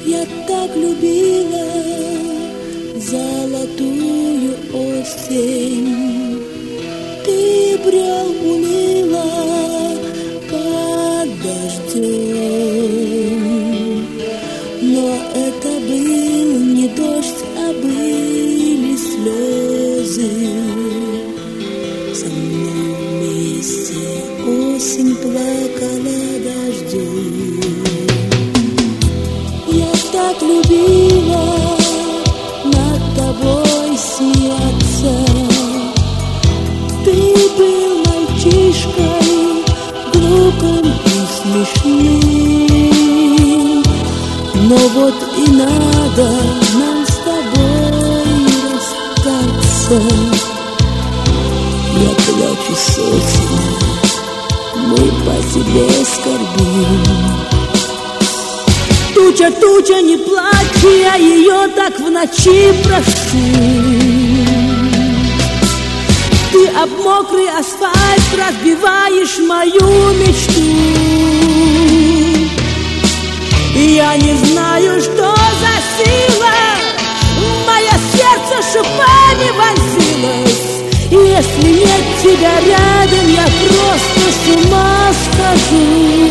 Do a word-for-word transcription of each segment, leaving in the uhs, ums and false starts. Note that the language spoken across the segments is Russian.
Я так любила золотую осень. Ты брел уныло под дождем, но это был не дождь, а были слезы. Со мной вместе осень плакала дождем. Я так любила над тобой смеяться. Ты был мальчишкой, глупым и смешным. Но вот и надо нам с тобой расстаться. Я плачу с осени, мы по тебе скорбим. Туча, туча, не плачь, я ее так в ночи прошу. Ты об мокрый асфальт разбиваешь мою мечту. И я не знаю, что за сила в мое сердце шипами вонзилась. И если нет тебя рядом, я просто с ума схожу.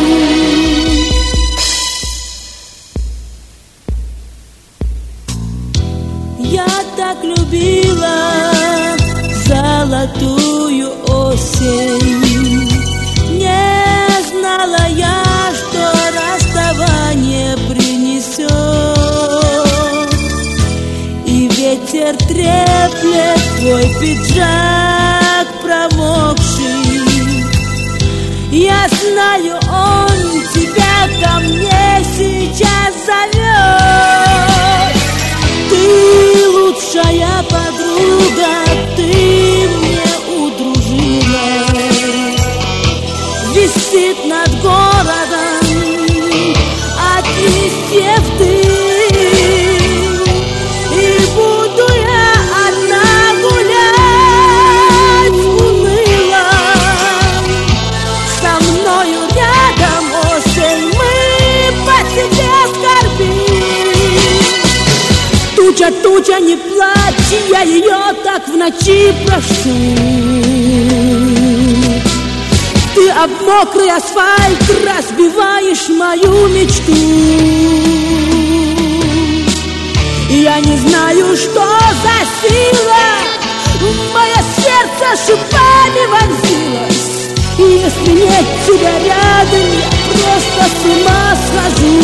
Я так любила золотую осень. Не знала я, что расставание принесет. И ветер треплет твой пиджак промокший. Я знаю, он тебя ко мне сейчас зовет. Ты лучшая подруга, ты мне удружилась. Висит над городом от листьев дым. И буду я одна гулять уныло. Со мною рядом осень, мы по тебе скорбим. Туча, туча, не плачь, я ее так в ночи прошу. Ты об мокрый асфальт разбиваешь мою мечту. И я не знаю, что за сила в мое сердце шипами вонзилась. И если нет тебя рядом, я просто с ума схожу.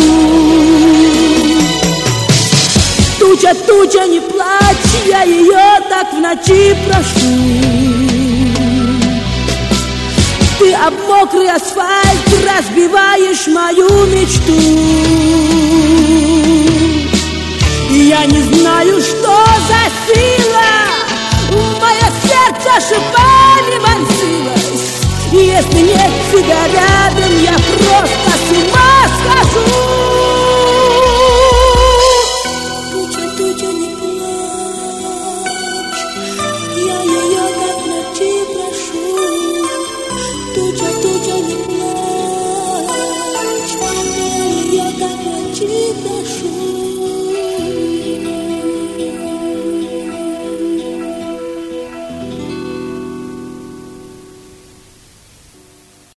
Туча, туча, не плачь, я ее так в ночи прошу. Ты об мокрый асфальт разбиваешь мою мечту. И я не знаю, что за сила в мое сердце шипами вонзилась. И если нет тебя рядом, я просто с ума схожу. Туча, туча, не плачь, я ее так в ночи прошу.